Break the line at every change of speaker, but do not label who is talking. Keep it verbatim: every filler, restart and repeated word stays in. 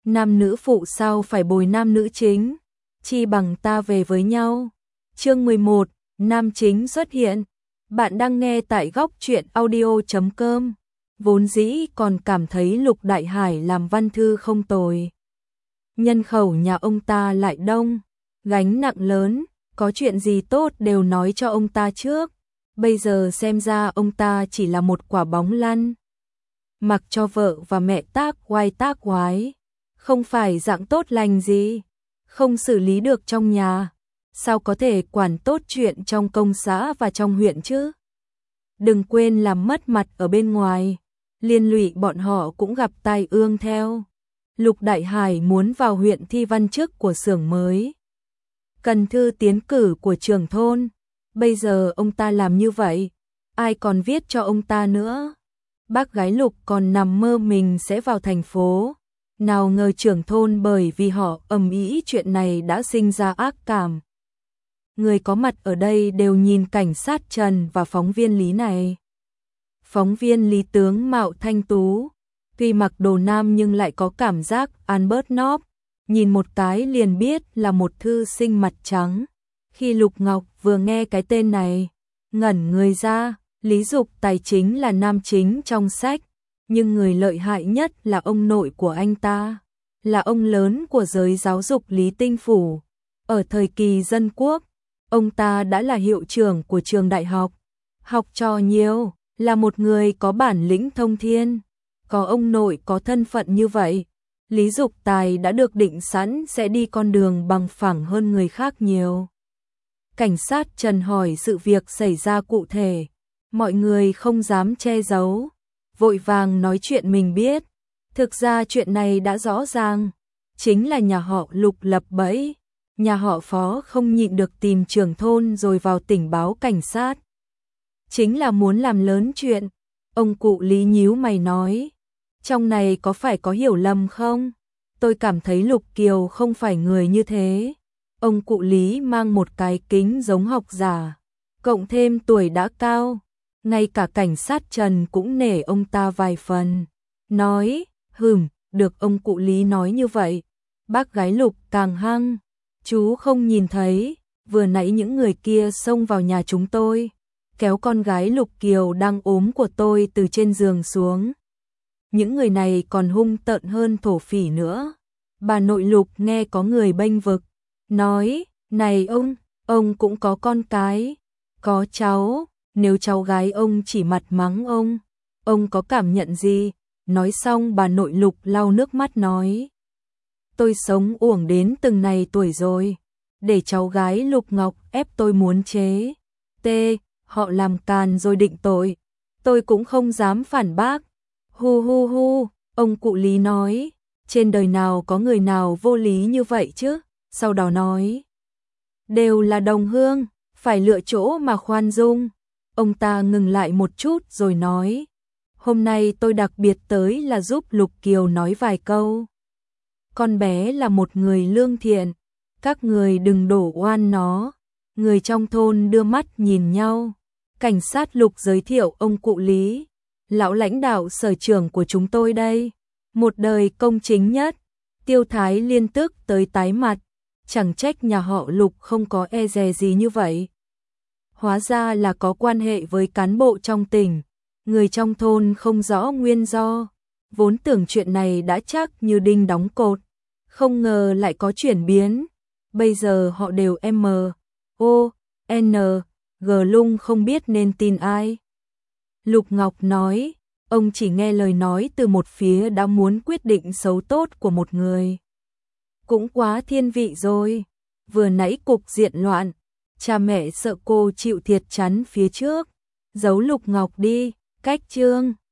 Nam nữ phụ sao phải bồi nam nữ chính, chi bằng ta về với nhau. Chương mười một, nam chính xuất hiện. Bạn đang nghe tại góc truyện audio chấm com. Vốn dĩ còn cảm thấy Lục Đại Hải làm văn thư không tồi. Nhân khẩu nhà ông ta lại đông, gánh nặng lớn, có chuyện gì tốt đều nói cho ông ta trước. Bây giờ xem ra ông ta chỉ là một quả bóng lăn, mặc cho vợ và mẹ tác oai tác oái, không phải dạng tốt lành gì, không xử lý được trong nhà, sao có thể quản tốt chuyện trong công xã và trong huyện chứ? Đừng quên làm mất mặt ở bên ngoài, liên lụy bọn họ cũng gặp tai ương theo. Lục Đại Hải muốn vào huyện thi văn chức của xưởng mới, cần thư tiến cử của trưởng thôn. Bây giờ ông ta làm như vậy, ai còn viết cho ông ta nữa? Bác gái Lục còn nằm mơ mình sẽ vào thành phố, nào ngờ trưởng thôn bởi vì họ ầm ĩ chuyện này đã sinh ra ác cảm. Người có mặt ở đây đều nhìn cảnh sát Trần và phóng viên Lý này. Phóng viên Lý tướng mạo thanh tú, tuy mặc đồ nam nhưng lại có cảm giác Albert Nob, nhìn một cái liền biết là một thư sinh mặt trắng. Khi Lục Ngọc vừa nghe cái tên này, ngẩn người ra. Lý Dục Tài chính là nam chính trong sách, nhưng người lợi hại nhất là ông nội của anh ta, là ông lớn của giới giáo dục Lý Tinh Phủ. Ở thời kỳ dân quốc, ông ta đã là hiệu trưởng của trường đại học, học trò nhiều, là một người có bản lĩnh thông thiên. Có ông nội có thân phận như vậy, Lý Dục Tài đã được định sẵn sẽ đi con đường bằng phẳng hơn người khác nhiều. Cảnh sát Trần hỏi sự việc xảy ra cụ thể, mọi người không dám che giấu, vội vàng nói chuyện mình biết. Thực ra chuyện này đã rõ ràng, chính là nhà họ Lục lập bẫy, nhà họ Phó không nhịn được tìm trưởng thôn rồi vào tỉnh báo cảnh sát. Chính là muốn làm lớn chuyện. Ông cụ Lý nhíu mày nói, trong này có phải có hiểu lầm không? Tôi cảm thấy Lục Kiều không phải người như thế. Ông cụ Lý mang một cái kính giống học giả, cộng thêm tuổi đã cao, ngay cả cảnh sát Trần cũng nể ông ta vài phần. Nói, hừm, được ông cụ Lý nói như vậy. Bác gái Lục càng hăng, chú không nhìn thấy, vừa nãy những người kia xông vào nhà chúng tôi, kéo con gái Lục Kiều đang ốm của tôi từ trên giường xuống. Những người này còn hung tợn hơn thổ phỉ nữa. Bà nội Lục nghe có người bênh vực, nói, này ông, ông cũng có con cái, có cháu, nếu cháu gái ông chỉ mặt mắng ông, ông có cảm nhận gì? Nói xong bà nội Lục lau nước mắt nói, tôi sống uổng đến từng này tuổi rồi, để cháu gái Lục Ngọc ép tôi muốn chế. T, họ làm càn rồi định tội, tôi cũng không dám phản bác. Hu hu hu, ông cụ Lý nói, trên đời nào có người nào vô lý như vậy chứ? Sau đó nói, đều là đồng hương, phải lựa chỗ mà khoan dung. Ông ta ngừng lại một chút rồi nói, hôm nay tôi đặc biệt tới là giúp Lục Kiều nói vài câu. Con bé là một người lương thiện, các người đừng đổ oan nó. Người trong thôn đưa mắt nhìn nhau. Cảnh sát Lục giới thiệu ông cụ Lý, lão lãnh đạo sở trưởng của chúng tôi đây, một đời công chính nhất. Tiêu Thái liên tức tới tái mặt, chẳng trách nhà họ Lục không có e dè gì như vậy. Hóa ra là có quan hệ với cán bộ trong tỉnh, người trong thôn không rõ nguyên do, vốn tưởng chuyện này đã chắc như đinh đóng cột, không ngờ lại có chuyển biến. Bây giờ họ đều M, O, N, G lung không biết nên tin ai. Lục Ngọc nói, ông chỉ nghe lời nói từ một phía đã muốn quyết định xấu tốt của một người. Cũng quá thiên vị rồi, vừa nãy cục diện loạn, cha mẹ sợ cô chịu thiệt chắn phía trước, giấu Lục Ngọc đi, cách chương.